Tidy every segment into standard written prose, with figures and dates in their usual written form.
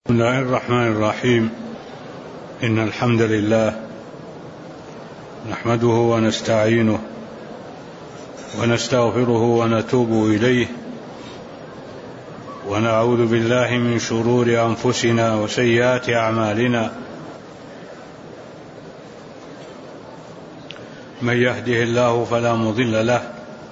بسم الله الرحمن الرحيم. إن الحمد لله نحمده ونستعينه ونستغفره ونتوب إليه ونعوذ بالله من شرور أنفسنا وسيئات أعمالنا. من يهده الله فلا مضل له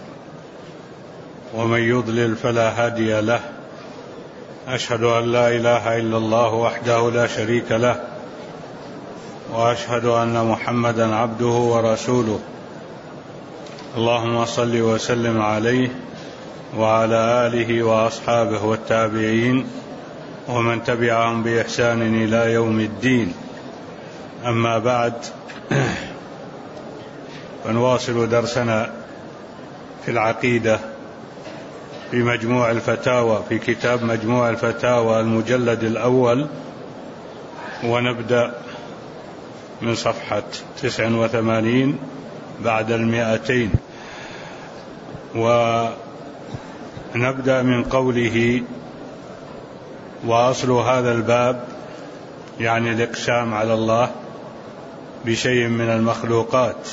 ومن يضلل فلا هادي له. أشهد أن لا إله إلا الله وحده لا شريك له وأشهد أن محمدا عبده ورسوله. اللهم صل وسلم عليه وعلى آله وأصحابه والتابعين ومن تبعهم بإحسان إلى يوم الدين. أما بعد، فنواصل درسنا في العقيدة في مجموع الفتاوى، في كتاب مجموع الفتاوى المجلد الأول، ونبدأ من صفحة 89 بعد 200، ونبدأ من قوله: وأصل هذا الباب، يعني الإقسام على الله بشيء من المخلوقات.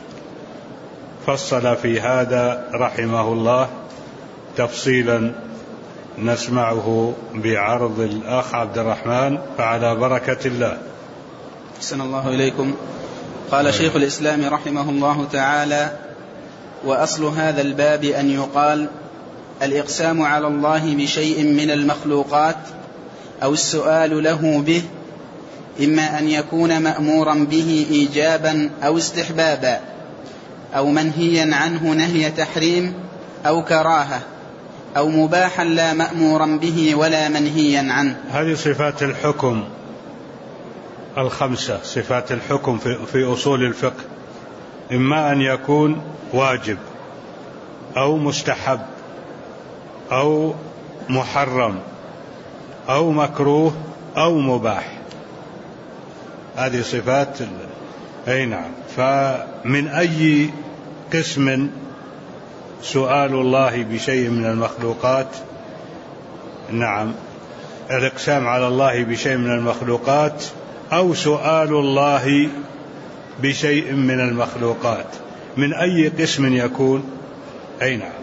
فصل في هذا رحمه الله تفصيلا نسمعه بعرض الأخ عبد الرحمن، فعلى بركة الله. أحسن الله إليكم. قال شيخ الإسلام رحمه الله تعالى: وأصل هذا الباب أن يقال الإقسام على الله بشيء من المخلوقات أو السؤال له به، إما أن يكون مأمورا به إيجابا أو استحبابا، أو منهيا عنه نهي تحريم أو كراهة، أو مباحا لا مأمورا به ولا منهيا عنه. هذه صفات الحكم الخمسة، صفات الحكم في أصول الفقه: إما أن يكون واجب أو مستحب أو محرم أو مكروه أو مباح. هذه صفات أي نعم. فمن أي قسم سؤال الله بشيء من المخلوقات؟ نعم، الإقسام على الله بشيء من المخلوقات أو سؤال الله بشيء من المخلوقات، من أي قسم يكون؟ أي نعم.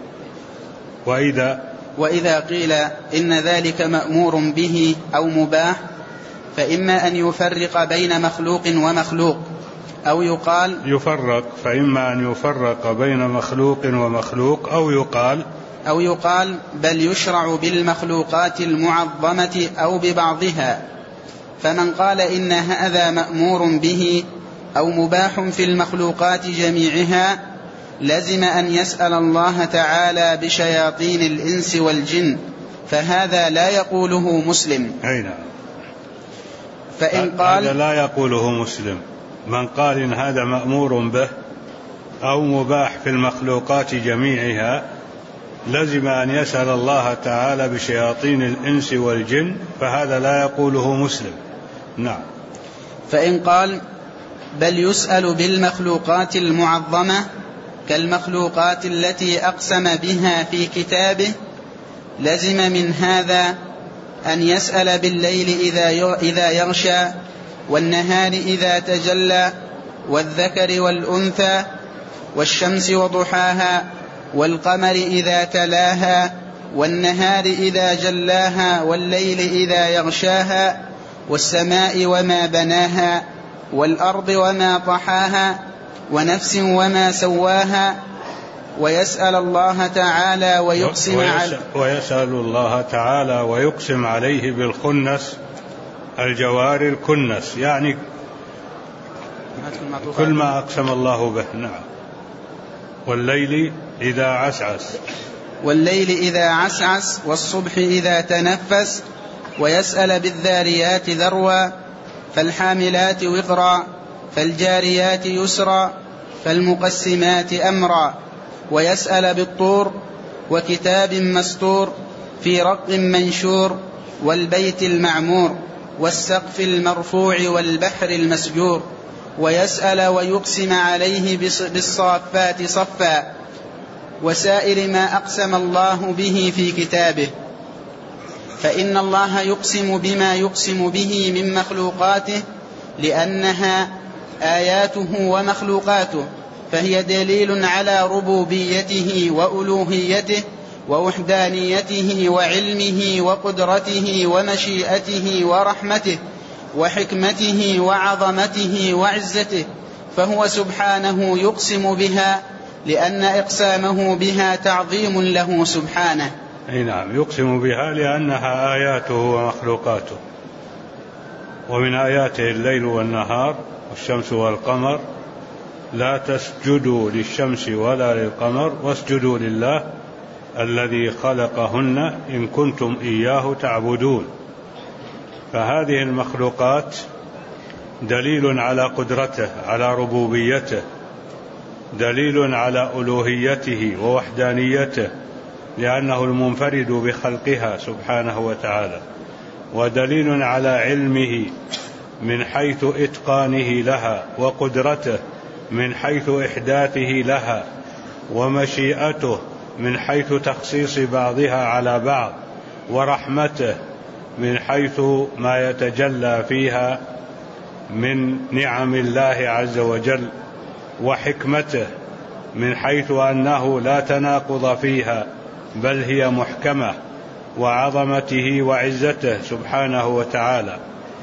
وإذا قيل إن ذلك مأمور به أو مباح، فإما أن يفرق بين مخلوق ومخلوق، أو يقال فإما أن يفرق بين مخلوق ومخلوق، أو يقال بل يشرع بالمخلوقات المعظمة أو ببعضها. فمن قال إن هذا مأمور به أو مباح في المخلوقات جميعها لزم أن يسأل الله تعالى بشياطين الإنس والجن، فهذا لا يقوله مسلم. فإن قال هذا لا يقوله مسلم. من قال إن هذا مأمور به أو مباح في المخلوقات جميعها لزم أن يسأل الله تعالى بشياطين الإنس والجن، فهذا لا يقوله مسلم. نعم. فإن قال بل يسأل بالمخلوقات المعظمة كالمخلوقات التي أقسم بها في كتابه لزم من هذا أن يسأل بالليل إذا يغشى، والنهار إذا تجلى، والذكر والأنثى، والشمس وضحاها، والقمر إذا تلاها، والنهار إذا جلاها، والليل إذا يغشاها، والسماء وما بناها، والأرض وما طحاها، ونفس وما سواها، ويسأل الله تعالى ويقسم عليه بالخنس، الجوار الكنس، يعني كل ما أقسم الله به. نعم. والليل إذا عسعس والصبح إذا تنفس، ويسأل بالذاريات ذروا، فالحاملات وقرا، فالجاريات يسرا، فالمقسمات أمرا، ويسأل بالطور، وكتاب مستور، في رق منشور، والبيت المعمور، والسقف المرفوع، والبحر المسجور، ويسأل ويقسم عليه بالصافات صفا، وسائر ما أقسم الله به في كتابه. فإن الله يقسم بما يقسم به من مخلوقاته لأنها آياته ومخلوقاته، فهي دليل على ربوبيته وألوهيته ووحدانيته وعلمه وقدرته ومشيئته ورحمته وحكمته وعظمته وعزته، فهو سبحانه يقسم بها لأن إقسامه بها تعظيم له سبحانه. نعم، يقسم بها لأنها آياته ومخلوقاته، ومن آياته الليل والنهار والشمس والقمر، لا تسجدوا للشمس ولا للقمر واسجدوا لله الذي خلقهن إن كنتم إياه تعبدون. فهذه المخلوقات دليل على قدرته، على ربوبيته، دليل على ألوهيته ووحدانيته لأنه المنفرد بخلقها سبحانه وتعالى، ودليل على علمه من حيث إتقانه لها، وقدرته من حيث إحداثه لها، ومشيئته من حيث تخصيص بعضها على بعض، ورحمته من حيث ما يتجلى فيها من نعم الله عز وجل، وحكمته من حيث أنه لا تناقض فيها بل هي محكمة، وعظمته وعزته سبحانه وتعالى.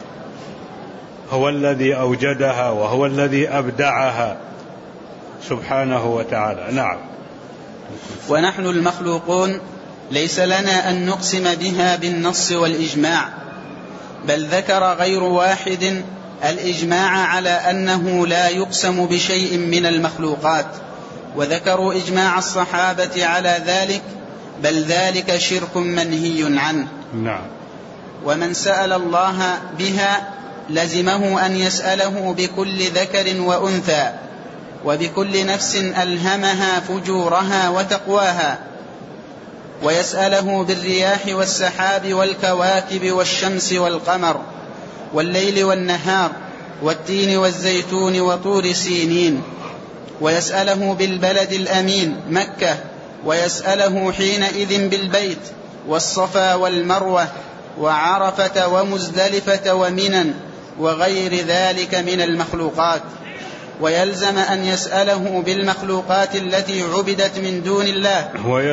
هو الذي أوجدها وهو الذي أبدعها سبحانه وتعالى. نعم. ونحن المخلوقون ليس لنا أن نقسم بها بالنص والإجماع، بل ذكر غير واحد الإجماع على أنه لا يقسم بشيء من المخلوقات، وذكروا إجماع الصحابة على ذلك، بل ذلك شرك منهي عنه. نعم. ومن سأل الله بها لزمه أن يسأله بكل ذكر وأنثى وبكل نفس ألهمها فجورها وتقواها، ويسأله بالرياح والسحاب والكواكب والشمس والقمر والليل والنهار والتين والزيتون وطور سينين، ويسأله بالبلد الأمين مكة، ويسأله حينئذ بالبيت والصفا والمروة وعرفة ومزدلفة ومنن وغير ذلك من المخلوقات. ويلزم أن يسأله بالمخلوقات التي عبدت من دون الله،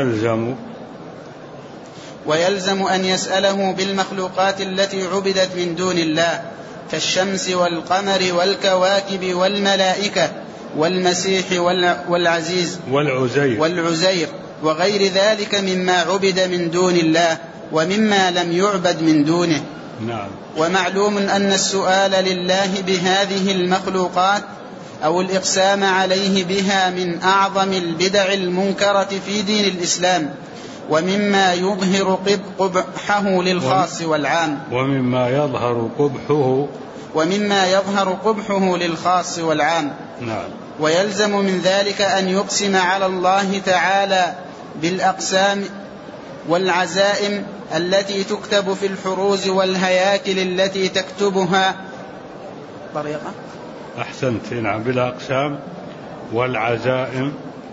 ويلزم أن يسأله بالمخلوقات التي عبدت من دون الله كالشمس والقمر والكواكب والملائكة والمسيح والعزيز والعزير وغير ذلك مما عبد من دون الله ومما لم يعبد من دونه. نعم. ومعلوم أن السؤال لله بهذه المخلوقات أو الإقسام عليه بها من أعظم البدع المنكرة في دين الإسلام، ومما يظهر قبحه للخاص والعام، ومما يظهر قبحه للخاص والعام. نعم. ويلزم من ذلك أن يقسم على الله تعالى بالأقسام والعزائم التي تكتب في الحروز والهياكل التي تكتبها طريقة. أحسنت. نعم. بالأقسام والعزائم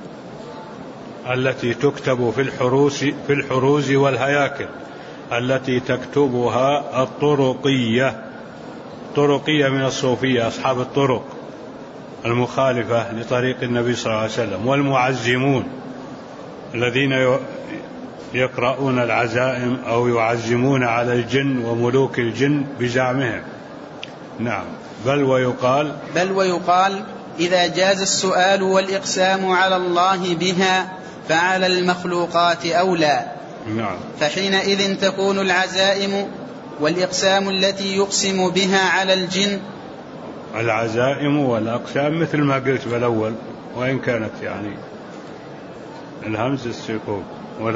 التي تكتب في الحروز والهياكل التي تكتبها الطرقية من الصوفية، أصحاب الطرق المخالفة لطريق النبي صلى الله عليه وسلم، والمعزمون الذين يقرؤون العزائم أو يعزمون على الجن وملوك الجن بزعمهم. نعم. بل ويقال إذا جاز السؤال والإقسام على الله بها فعلى المخلوقات أولى. نعم. فحينئذ تكون العزائم والإقسام التي يقسم بها على الجن، العزائم والأقسام مثل ما قلت بالأول، وإن كانت يعني الهمز السكون،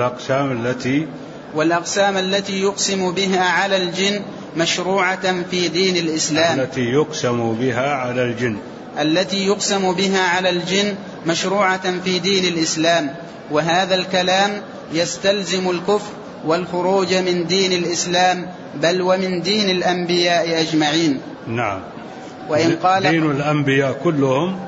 والأقسام التي يقسم بها على الجن مشروعة في دين الإسلام، التي يقسم بها على الجن مشروعة في دين الإسلام. وهذا الكلام يستلزم الكفر والخروج من دين الإسلام، بل ومن دين الأنبياء أجمعين. نعم. وإن قال دين الأنبياء كلهم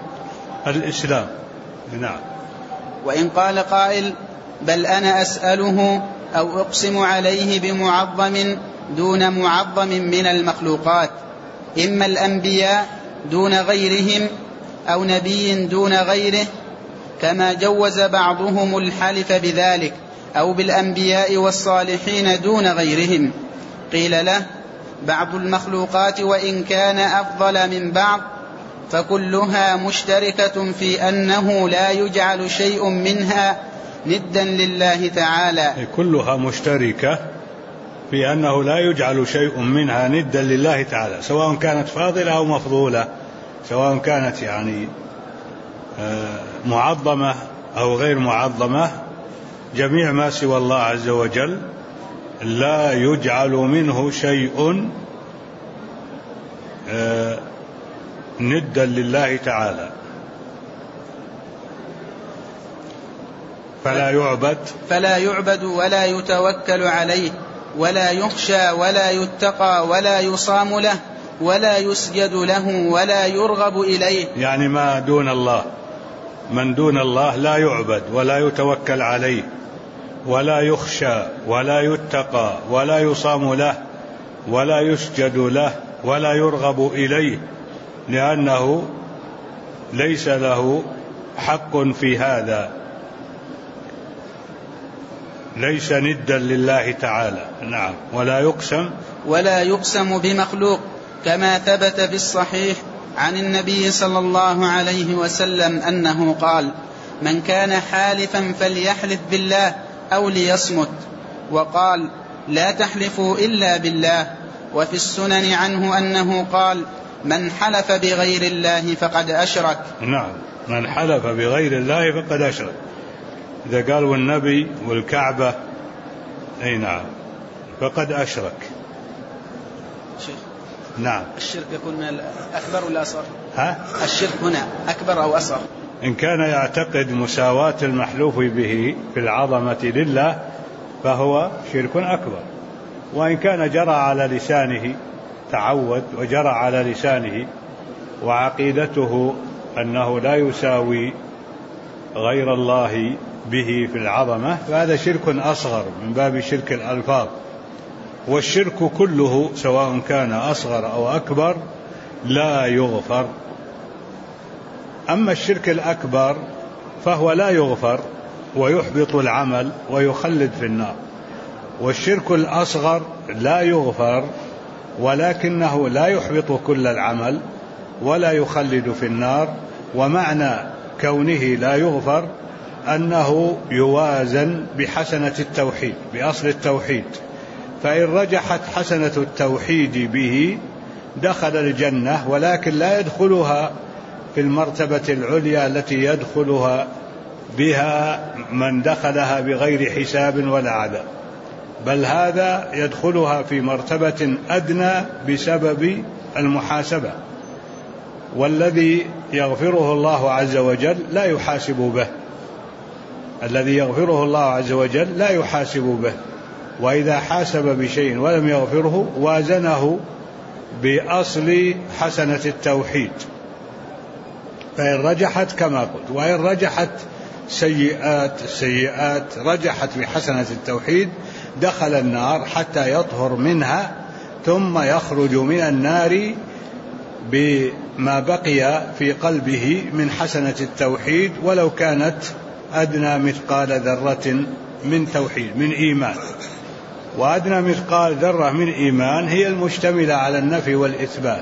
الإسلام. نعم. وإن قال قائل بل أنا أسأله أو أقسم عليه بمعظم دون معظم من المخلوقات، إما الأنبياء دون غيرهم أو نبي دون غيره، كما جوز بعضهم الحلف بذلك، أو بالأنبياء والصالحين دون غيرهم. قيل له: بعض المخلوقات وإن كان أفضل من بعض فكلها مشتركة في أنه لا يجعل شيء منها ندا لله تعالى. كلها مشتركة في أنه لا يجعل شيء منها ندا لله تعالى، سواء كانت فاضلة أو مفضولة، سواء كانت يعني معظمة أو غير معظمة، جميع ما سوى الله عز وجل لا يجعل منه شيء ندا لله تعالى، فلا يعبد ولا يتوكل عليه، ولا يخشى ولا يتقى ولا يصام له ولا يسجد له ولا يرغب إليه. يعني ما دون الله، من دون الله لا يعبد ولا يتوكل عليه ولا يخشى ولا يتقى ولا يصام له ولا يسجد له ولا يرغب إليه، لأنه ليس له حق في هذا، ليس ندا لله تعالى. نعم. ولا يقسم بمخلوق، كما ثبت في الصحيح عن النبي صلى الله عليه وسلم أنه قال: من كان حالفا فليحلف بالله أو ليصمت. وقال: لا تحلفوا إلا بالله. وفي السنن عنه أنه قال: من حلف بغير الله فقد أشرك. نعم، من حلف بغير الله فقد أشرك. إذا قال والنبي والكعبة، أي نعم، فقد أشرك. شيخ، نعم. الشرك يكون من الأكبر ولا أصغر؟ الشرك هنا أكبر أو أصغر؟ إن كان يعتقد مساواة المحلوف به في العظمة لله فهو شرك أكبر، وإن كان جرى على لسانه، تعود وجرى على لسانه وعقيدته أنه لا يساوي غير الله به في العظمة، فهذا شرك أصغر من باب شرك الألفاظ. والشرك كله سواء كان أصغر أو أكبر لا يغفر. أما الشرك الأكبر فهو لا يغفر ويحبط العمل ويخلد في النار، والشرك الأصغر لا يغفر ولكنه لا يحبط كل العمل ولا يخلد في النار. ومعنى كونه لا يغفر أنه يوازن بحسنة التوحيد، بأصل التوحيد، فإن رجحت حسنة التوحيد به دخل الجنة، ولكن لا يدخلها في المرتبة العليا التي يدخلها بها من دخلها بغير حساب ولا عذاب، بل هذا يدخلها في مرتبة أدنى بسبب المحاسبة، والذي يغفره الله عز وجل لا يحاسب به، الذي يغفره الله عز وجل لا يحاسب به، وإذا حاسب بشيء ولم يغفره وازنه بأصل حسنة التوحيد، فإن رجحت كما قلت، وإن رجحت سيئات رجحت بحسنة التوحيد دخل النار حتى يطهر منها، ثم يخرج من النار بما بقي في قلبه من حسنة التوحيد، ولو كانت أدنى مثقال ذرة من توحيد، من إيمان. وأدنى مثقال ذرة من إيمان هي المشتملة على النفي والإثبات،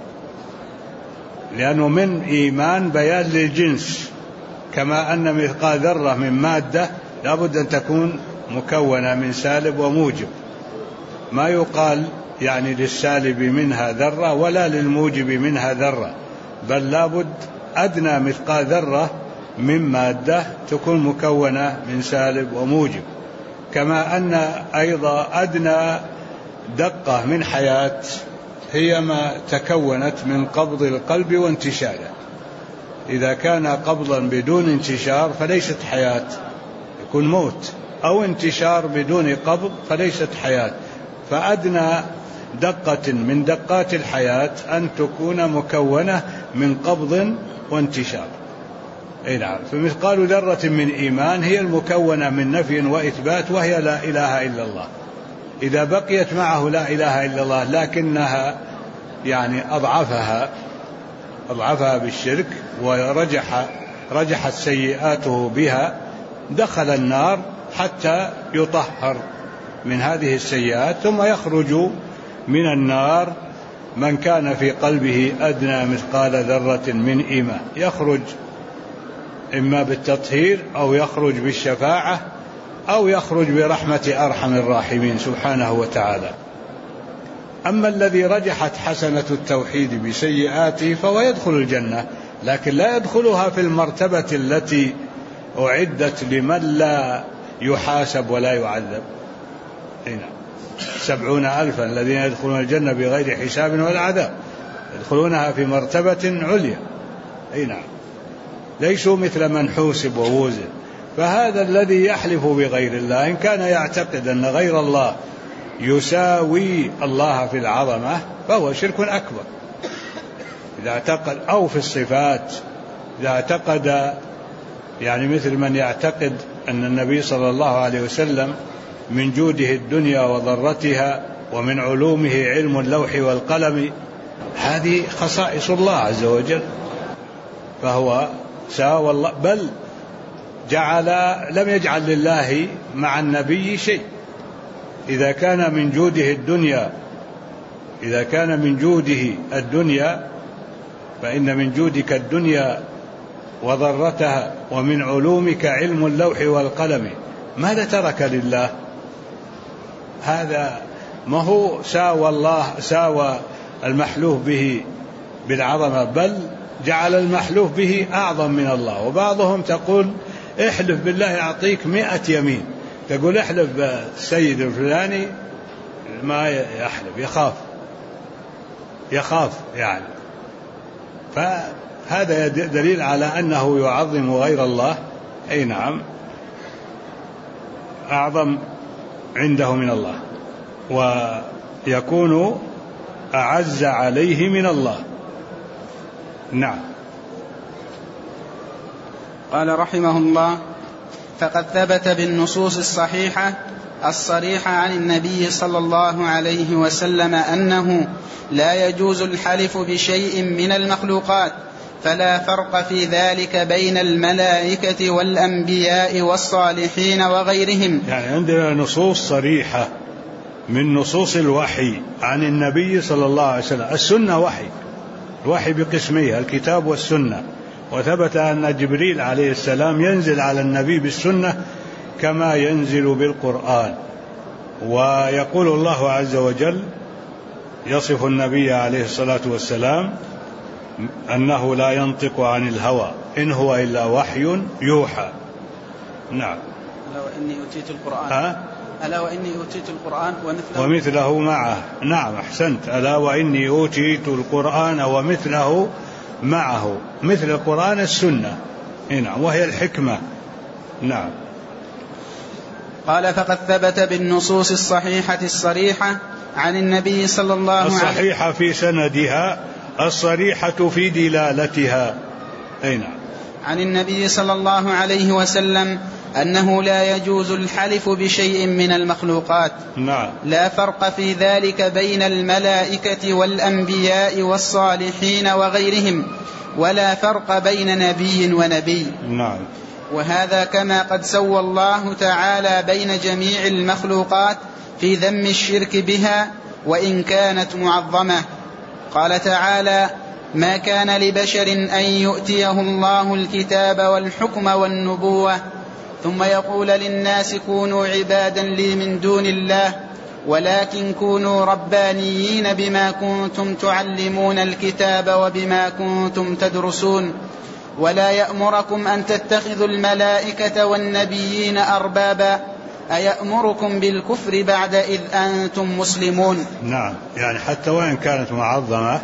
لأنه من إيمان بيان للجنس، كما أن مثقال ذرة من مادة لابد أن تكون مكونة من سالب وموجب، ما يقال يعني للسالب منها ذرة ولا للموجب منها ذرة، بل لابد أدنى مثقال ذرة من مادة تكون مكونة من سالب وموجب، كما أن أيضا أدنى دقة من حياة هي ما تكونت من قبض القلب وانتشاره. إذا كان قبضا بدون انتشار فليست حياة، يكون موت، أو انتشار بدون قبض فليست حياة. فأدنى دقة من دقات الحياة أن تكون مكونة من قبض وانتشار. أي نعم. فمثقال ذرة من إيمان هي المكونة من نفي وإثبات، وهي لا إله إلا الله. إذا بقيت معه لا إله إلا الله لكنها يعني أضعفها بالشرك ورجحت سيئاته بها، دخل النار حتى يطهر من هذه السيئات، ثم يخرج من النار من كان في قلبه أدنى مثقال ذرة من إيمان، يخرج إما بالتطهير أو يخرج بالشفاعة أو يخرج برحمة أرحم الراحمين سبحانه وتعالى. أما الذي رجحت حسنة التوحيد بسيئاته فهو يدخل الجنة، لكن لا يدخلها في المرتبة التي أعدت لمن لا يحاسب ولا يعذب. 70,000 الذين يدخلون الجنة بغير حساب ولا عذاب، يدخلونها في مرتبة عليا. نعم، ليسوا مثل من حوسب ووزن. فهذا الذي يحلف بغير الله إن كان يعتقد أن غير الله يساوي الله في العظمة فهو شرك أكبر. إذا اعتقد، أو في الصفات، إذا اعتقد يعني مثل من يعتقد أن النبي صلى الله عليه وسلم من جوده الدنيا وضرتها، ومن علومه علم اللوح والقلم، هذه خصائص الله عز وجل، فهو ساوى الله، بل لم يجعل لله مع النبي شيء. إذا كان من جوده الدنيا فإن من جودك الدنيا وضرتها، ومن علومك علم اللوح والقلم، ماذا ترك لله؟ هذا ما هو ساوى المحلوف به بالعظمة، بل جعل المحلوف به أعظم من الله. وبعضهم تقول احلف بالله يعطيك 100 يمين، تقول احلف بالسيد الفلاني، ما يحلف، يخاف يعني. فهذا دليل على أنه يعظم غير الله، أي نعم، أعظم عنده من الله، ويكون أعز عليه من الله. نعم. قال رحمه الله: فقد ثبت بالنصوص الصحيحة الصريحة عن النبي صلى الله عليه وسلم أنه لا يجوز الحلف بشيء من المخلوقات، فلا فرق في ذلك بين الملائكة والأنبياء والصالحين وغيرهم. يعني عندنا نصوص صريحة من نصوص الوحي عن النبي صلى الله عليه وسلم. السنة الوحي بقسميه، الكتاب والسنة. وثبت أن جبريل عليه السلام ينزل على النبي بالسنة كما ينزل بالقرآن. ويقول الله عز وجل يصف النبي عليه الصلاة والسلام أنه لا ينطق عن الهوى إن هو إلا وحي يوحى. نعم. ألا وإني أوتيت القرآن ألا وإني أوتيت القرآن ومثله معه. نعم، أحسنت. ألا وإني أوتيت القرآن ومثله معه. مثل القرآن السنة، نعم، وهي الحكمة. نعم. قال: فقد ثبت بالنصوص الصحيحة الصريحة عن النبي صلى الله عليه وسلم، الصحيحة في سندها، الصريحة في دلالتها. أي نعم. عن النبي صلى الله عليه وسلم أنه لا يجوز الحلف بشيء من المخلوقات. نعم. لا فرق في ذلك بين الملائكة والأنبياء والصالحين وغيرهم، ولا فرق بين نبي ونبي. نعم. وهذا كما قد سوى الله تعالى بين جميع المخلوقات في ذم الشرك بها وإن كانت معظمة. قال تعالى: ما كان لبشر أن يؤتيه الله الكتاب والحكم والنبوة ثم يقول للناس كونوا عبادا لي من دون الله ولكن كونوا ربانيين بما كنتم تعلمون الكتاب وبما كنتم تدرسون ولا يأمركم أن تتخذوا الملائكة والنبيين أربابا أيأمركم بالكفر بعد إذ أنتم مسلمون. نعم. يعني حتى وإن كانت معظمة،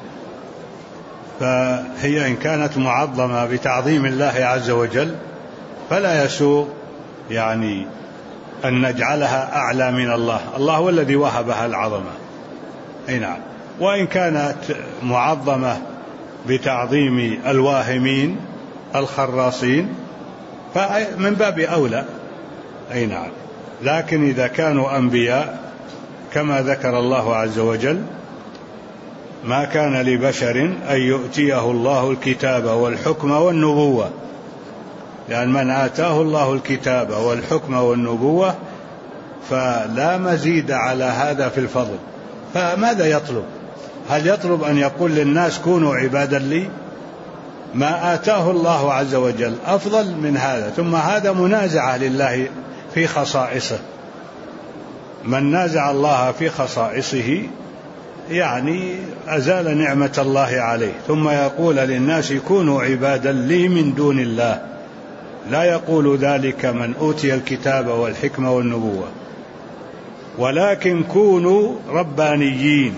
فهي إن كانت معظمة بتعظيم الله عز وجل فلا يسوء يعني أن نجعلها أعلى من الله. الله هو الذي وهبها العظمة. أي نعم. وإن كانت معظمة بتعظيم الواهمين الخراصين فمن باب أولى. أي نعم. لكن إذا كانوا أنبياء كما ذكر الله عز وجل ما كان لبشر أن يؤتيه الله الكتاب والحكم والنبوة، لأن من آتاه الله الكتاب والحكم والنبوة فلا مزيد على هذا في الفضل، فماذا يطلب؟ هل يطلب أن يقول للناس كونوا عبادا لي؟ ما آتاه الله عز وجل أفضل من هذا. ثم هذا منازعة لله في خصائصه، من نازع الله في خصائصه يعني أزال نعمة الله عليه. ثم يقول للناس كونوا عبادا لي من دون الله، لا يقول ذلك من أوتي الكتاب والحكمة والنبوة، ولكن كونوا ربانيين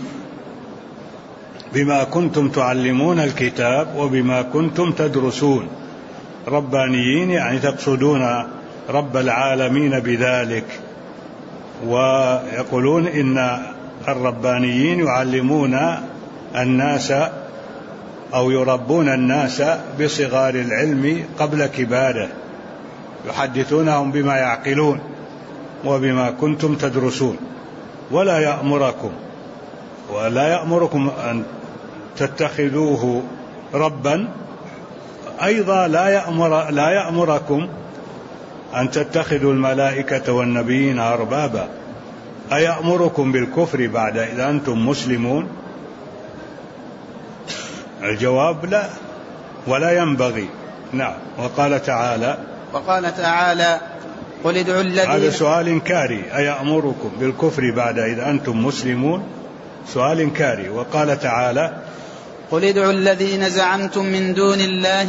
بما كنتم تعلمون الكتاب وبما كنتم تدرسون. ربانيين يعني تقصدون رب العالمين بذلك، ويقولون إن الربانيين يعلمون الناس أو يربون الناس بصغار العلم قبل كباره، يحدثونهم بما يعقلون وبما كنتم تدرسون. ولا يأمركم أن تتخذوه ربا، أيضا لا يأمركم أن تتخذوا الملائكة والنبيين أربابا. أيأمركم بالكفر بعد إذا أنتم مسلمون؟ الجواب لا، ولا ينبغي. نعم. وقال تعالى قل ادعوا الذين، هذا سؤال إنكاري، أيأمركم بالكفر بعد إذا أنتم مسلمون؟ سؤال إنكاري. وقال تعالى قل ادعوا الذين زعمتم من دون الله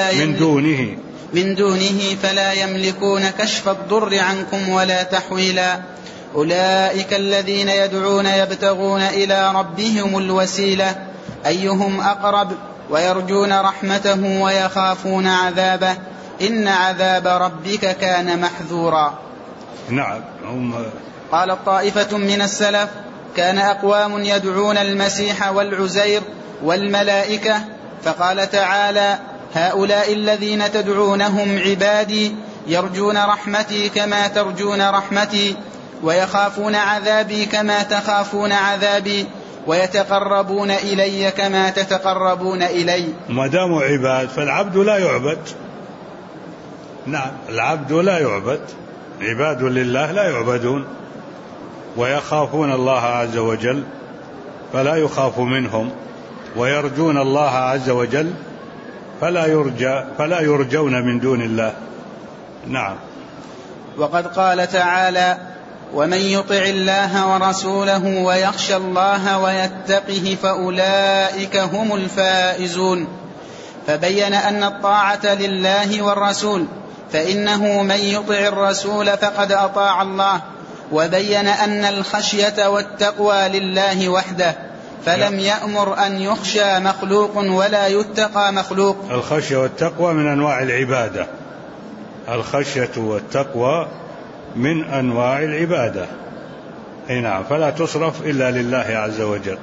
من دونه فلا يملكون كشف الضر عنكم ولا تحويلا أولئك الذين يدعون يبتغون إلى ربهم الوسيلة أيهم أقرب ويرجون رحمته ويخافون عذابه إن عذاب ربك كان محذورا. نعم. قال طائفة من السلف كان أقوام يدعون المسيح والعزير والملائكة، فقال تعالى هؤلاء الذين تدعونهم عبادي يرجون رحمتي كما ترجون رحمتي ويخافون عذابي كما تخافون عذابي ويتقربون إلي كما تتقربون إلي. ما داموا عباد فالعبد لا يعبد. نعم، العبد لا يعبد، عباد لله لا يعبدون، ويخافون الله عز وجل فلا يخاف منهم، ويرجون الله عز وجل فلا يرجون من دون الله. نعم. وقد قال تعالى ومن يطع الله ورسوله ويخشى الله ويتقه فأولئك هم الفائزون، فبين أن الطاعة لله والرسول، فإنه من يطع الرسول فقد أطاع الله، وبين أن الخشية والتقوى لله وحده، فلم يأمر أن يخشى مخلوق ولا يتقى مخلوق. الخشية والتقوى من أنواع العبادة، الخشية والتقوى من أنواع العبادة. أي نعم، فلا تصرف إلا لله عز وجل.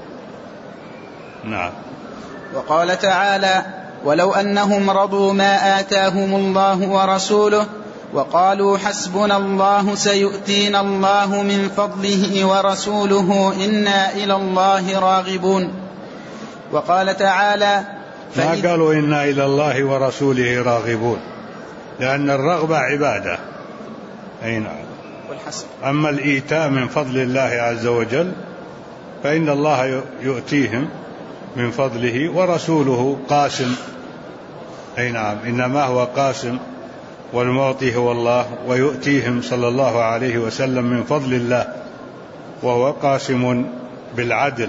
نعم. وقال تعالى ولو أنهم رضوا ما آتاهم الله ورسوله وقالوا حسبنا الله سيؤتينا الله من فضله ورسوله إنا إلى الله راغبون. وقال تعالى ما قالوا إنا إلى الله ورسوله راغبون، لأن الرغبة عبادة. أي نعم. أما الإيتاء من فضل الله عز وجل فإن الله يؤتيهم من فضله ورسوله قاسم. أي نعم، إنما هو قاسم والمعطي هو الله، ويؤتيهم صلى الله عليه وسلم من فضل الله، وهو قاسم بالعدل.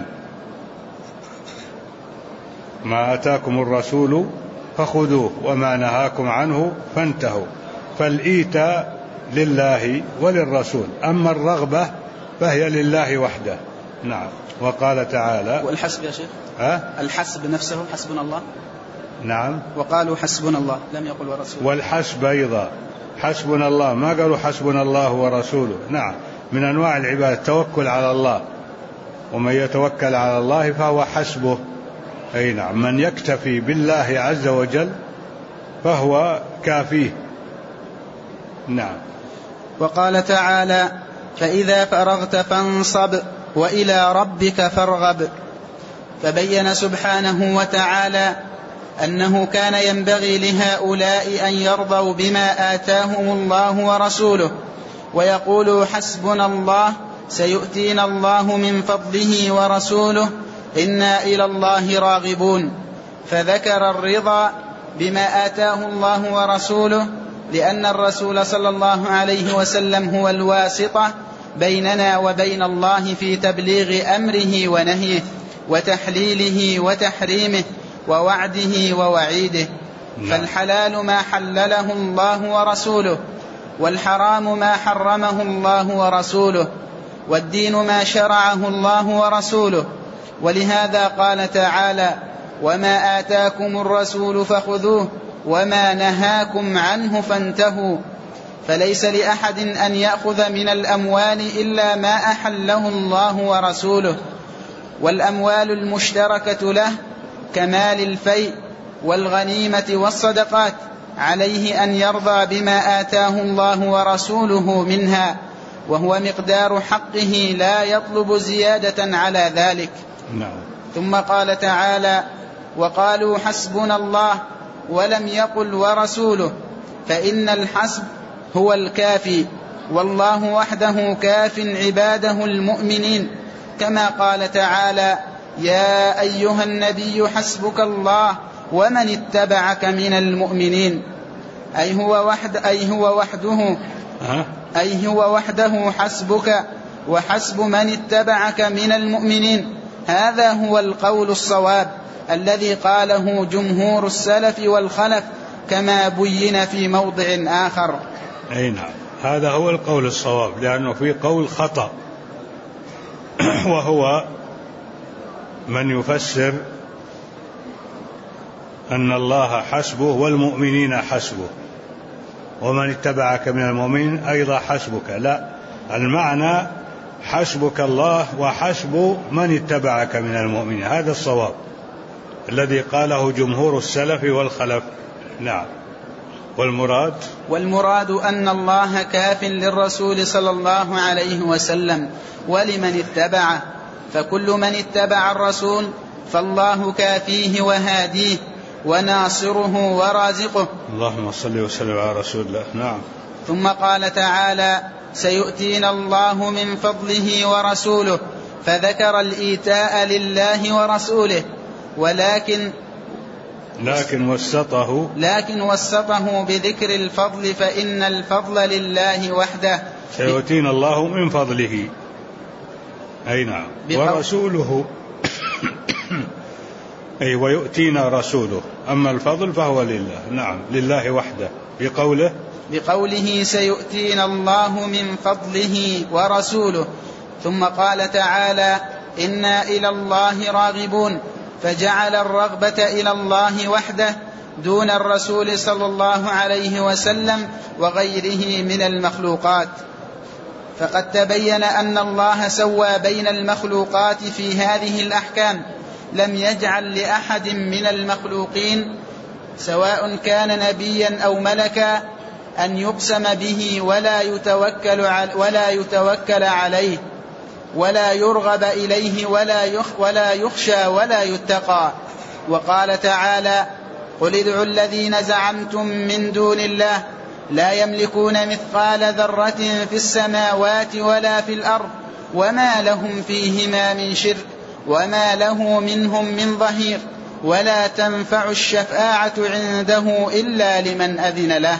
ما آتاكم الرسول فخذوه وما نهاكم عنه فانتهوا. فالإيتاء لله وللرسول، أما الرغبة فهي لله وحده. نعم. وقال تعالى والحسب يا شيخ، الحسب نفسه حسبنا الله. نعم. وقالوا حسبنا الله، لم يقل ورسوله. والحسب أيضا حسبنا الله، ما قالوا حسبنا الله ورسوله. نعم، من أنواع العبادة التوكل على الله، ومن يتوكل على الله فهو حسبه. أي نعم، من يكتفي بالله عز وجل فهو كافيه. نعم. وقال تعالى: فإذا فرغت فانصب وإلى ربك فارغب. فبين سبحانه وتعالى أنه كان ينبغي لهؤلاء أن يرضوا بما آتاهم الله ورسوله ويقولوا: حسبنا الله سيؤتينا الله من فضله ورسوله إنا إلى الله راغبون. فذكر الرضا بما آتاه الله ورسوله لأن الرسول صلى الله عليه وسلم هو الواسطة بيننا وبين الله في تبليغ أمره ونهيه وتحليله وتحريمه ووعده ووعيده. فالحلال ما حلله الله ورسوله، والحرام ما حرمه الله ورسوله، والدين ما شرعه الله ورسوله. ولهذا قال تعالى: وما آتاكم الرسول فخذوه وما نهاكم عنه فانتهوا. فليس لأحد أن يأخذ من الأموال إلا ما أحله الله ورسوله، والأموال المشتركة له كمال الفيء والغنيمة والصدقات عليه أن يرضى بما آتاه الله ورسوله منها، وهو مقدار حقه لا يطلب زيادة على ذلك. ثم قال تعالى: وقالوا حسبنا الله، ولم يقل ورسوله، فإن الحسب هو الكافي، والله وحده كاف عباده المؤمنين، كما قال تعالى: يا أيها النبي حسبك الله ومن اتبعك من المؤمنين. أي هو وحده حسبك وحسب من اتبعك من المؤمنين. هذا هو القول الصواب الذي قاله جمهور السلف والخلف، كما بين في موضع آخر. أي نعم، هذا هو القول الصواب، لأنه في قول خطأ وهو من يفسر أن الله حسبه والمؤمنين حسبه ومن اتبعك من المؤمنين أيضا حسبك. لا، المعنى حسبك الله وحسب من اتبعك من المؤمنين، هذا الصواب الذي قاله جمهور السلف والخلف. نعم. والمراد أن الله كاف للرسول صلى الله عليه وسلم ولمن اتبعه، فكل من اتبع الرسول فالله كافيه وهاديه وناصره ورازقه. اللهم صل وسلم على رسول الله. نعم. ثم قال تعالى: سيؤتينا الله من فضله ورسوله، فذكر الإيتاء لله ورسوله، ولكن وسطه بذكر الفضل، فإن الفضل لله وحده. سيؤتينا الله من فضله، أي نعم، ورسوله أي ويؤتينا رسوله، أما الفضل فهو لله. نعم، لله وحده. بقوله سيؤتينا الله من فضله ورسوله. ثم قال تعالى: إنا إلى الله راغبون، فجعل الرغبة إلى الله وحده دون الرسول صلى الله عليه وسلم وغيره من المخلوقات. فقد تبين أن الله سوى بين المخلوقات في هذه الأحكام، لم يجعل لأحد من المخلوقين سواء كان نبيا أو ملكا أن يقسم به ولا يتوكل عليه ولا يرغب إليه ولا يخشى ولا يتقى. وقال تعالى: قل ادعوا الذين زعمتم من دون الله لا يملكون مثقال ذرة في السماوات ولا في الأرض وما لهم فيهما من شرك وما له منهم من ظهير ولا تنفع الشفاعة عنده إلا لمن أذن له.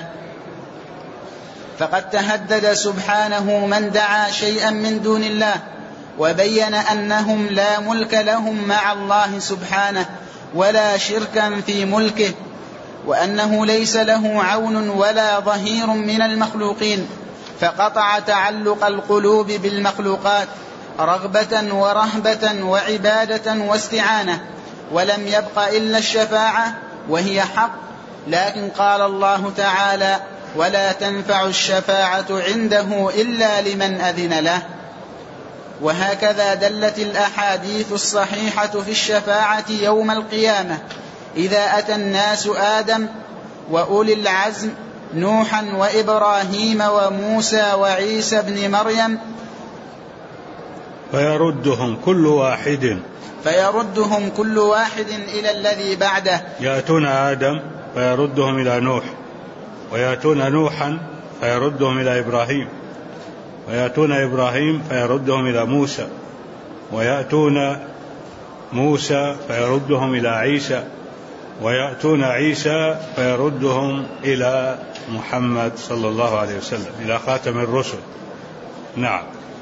فقد تهدد سبحانه من دعا شيئا من دون الله، وبين أنهم لا ملك لهم مع الله سبحانه ولا شركا في ملكه، وأنه ليس له عون ولا ظهير من المخلوقين، فقطع تعلق القلوب بالمخلوقات رغبة ورهبة وعبادة واستعانة، ولم يبق إلا الشفاعة وهي حق. لكن قال الله تعالى: ولا تنفع الشفاعة عنده إلا لمن أذن له. وهكذا دلت الأحاديث الصحيحة في الشفاعة يوم القيامة. إذا أتى الناس آدم وأولي العزم نوحا وإبراهيم وموسى وعيسى بن مريم فيردهم كل واحد إلى الذي بعده. يأتون آدم فيردهم إلى نوح، ويأتون نوحا فيردهم إلى إبراهيم، ويأتون إبراهيم فيردهم إلى موسى، ويأتون موسى فيردهم إلى عيسى، ويأتون عيسى فيردهم إلى محمد صلى الله عليه وسلم، إلى خاتم الرسل. نعم.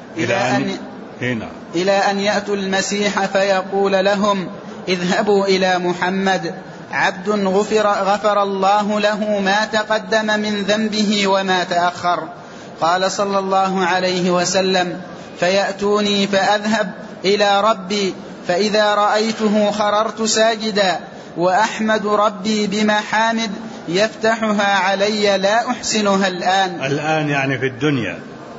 إلى أن يأتوا المسيح فيقول لهم اذهبوا إلى محمد عبد غفر الله له ما تقدم من ذنبه وما تأخر. قال صلى الله عليه وسلم فيأتوني فأذهب إلى ربي فإذا رأيته خررت ساجدا وأحمد ربي بمحامد يفتحها علي لا أحسنها الآن يعني في الدنيا.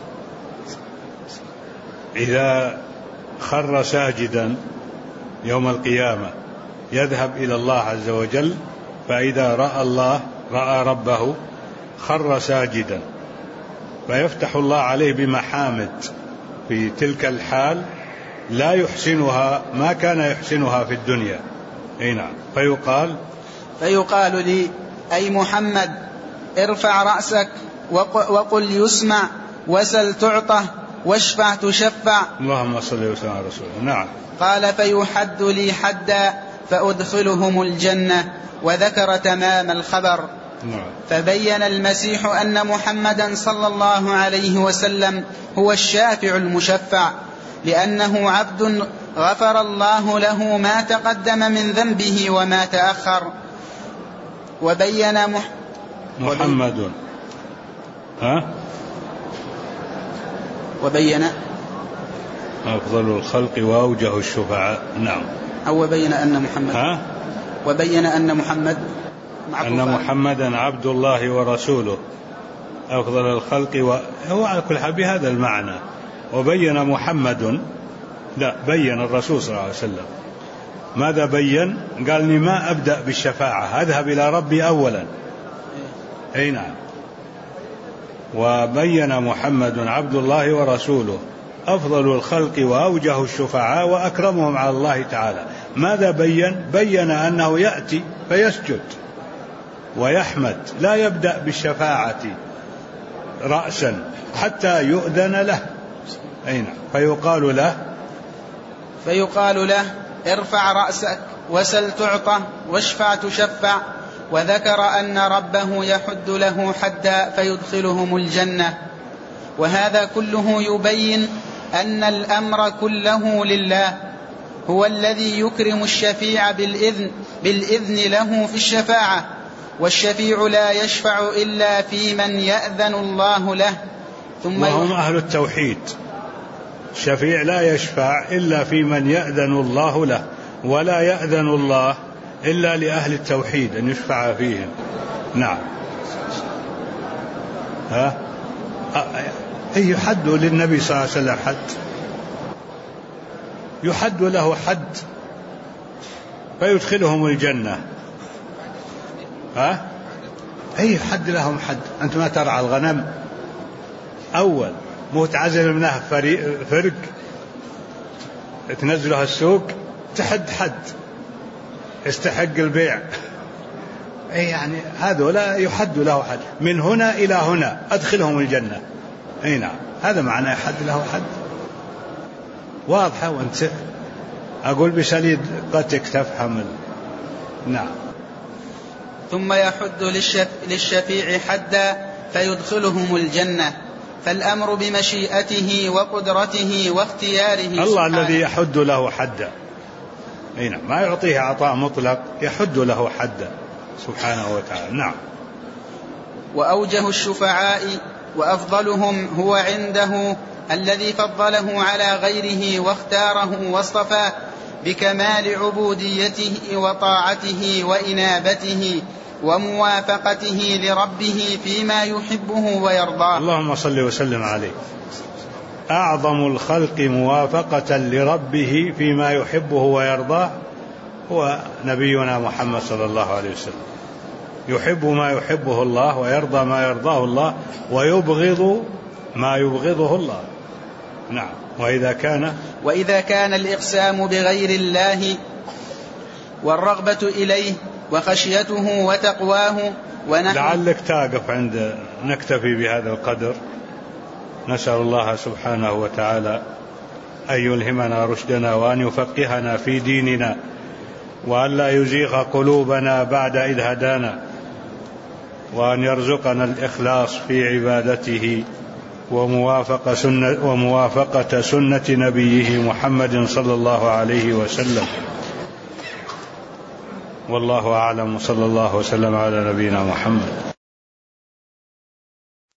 إذا خر ساجدا يوم القيامة يذهب إلى الله عز وجل، فإذا رأى ربه خر ساجدا فيفتح الله عليه بمحامد في تلك الحال لا يحسنها ما كان يحسنها في الدنيا. نعم. فيقال لي أي محمد ارفع رأسك وقل يسمع وسل تعطى واشفع تشفع. اللهم صل وسلم على رسوله. نعم. قال فيحد لي حدا فأدخلهم الجنة، وذكر تمام الخبر. نعم. فبين المسيح أن محمدا صلى الله عليه وسلم هو الشافع المشفع، لأنه عبد غفر الله له ما تقدم من ذنبه وما تأخر. وبين محمد وبين أفضل الخلق وأوجه الشفعاء. نعم. أو وبين أن محمدا عبد الله ورسوله أفضل الخلق هو على كل حال بهذا المعنى. وبين محمد بين الرسول صلى الله عليه وسلم. ماذا بين؟ قال لي ما أبدأ بالشفاعة، أذهب إلى ربي أولا. أي نعم. وبين محمد عبد الله ورسوله أفضل الخلق وأوجه الشفعاء وأكرمهم على الله تعالى. ماذا بين أنه يأتي فيسجد ويحمد، لا يبدأ بالشفاعة رأسا حتى يؤذن له. أين فيقال له ارفع رأسك وسل تعطى واشفع تشفع. وذكر أن ربه يحد له حدا فيدخلهم الجنة. وهذا كله يبين أن الأمر كله لله، هو الذي يكرم الشفيع بالإذن له في الشفاعة، والشفيع لا يشفع إلا في من يأذن الله له. وهم أهل التوحيد. الشفيع لا يشفع إلا في من يأذن الله له، ولا يأذن الله إلا لأهل التوحيد أن يشفع فيهم. نعم. يحد للنبي صلى الله عليه وسلم حد، يحد له حد فيدخلهم الجنة. يحد لهم حد. أنت ما ترعى الغنم أول متعزل منها فرق تنزلها السوق تحد حد يستحق البيع. يعني هذا يحد له حد، من هنا إلى هنا أدخلهم الجنة. نعم. هذا معنى يحد له حد. واضحة. وانت أقول بسليد قتك تفهم. نعم. ثم يحد للشفيع حدا فيدخلهم الجنة، فالأمر بمشيئته وقدرته واختياره. الله الذي يحد له حدا. نعم. ما يعطيه عطاء مطلق، يحد له حدا سبحانه وتعالى. نعم. وأوجه الشفعاء وأفضلهم هو عنده الذي فضله على غيره واختاره واصطفاه بكمال عبوديته وطاعته وإنابته وموافقته لربه فيما يحبه ويرضاه. اللهم صل وسلم عليه. أعظم الخلق موافقة لربه فيما يحبه ويرضاه هو نبينا محمد صلى الله عليه وسلم. يحب ما يحبه الله ويرضى ما يرضاه الله ويبغض ما يبغضه الله. نعم. وإذا كان الإقسام بغير الله والرغبة إليه وخشيته وتقواه لعلك تقف عند نكتفي بهذا القدر. نسأل الله سبحانه وتعالى أن يلهمنا رشدنا وأن يفقهنا في ديننا وأن لا يزيغ قلوبنا بعد إذ هدانا، وأن يرزقنا الإخلاص في عبادته وموافقة سنة نبيه محمد صلى الله عليه وسلم. والله أعلم، صلى الله وسلم على نبينا محمد.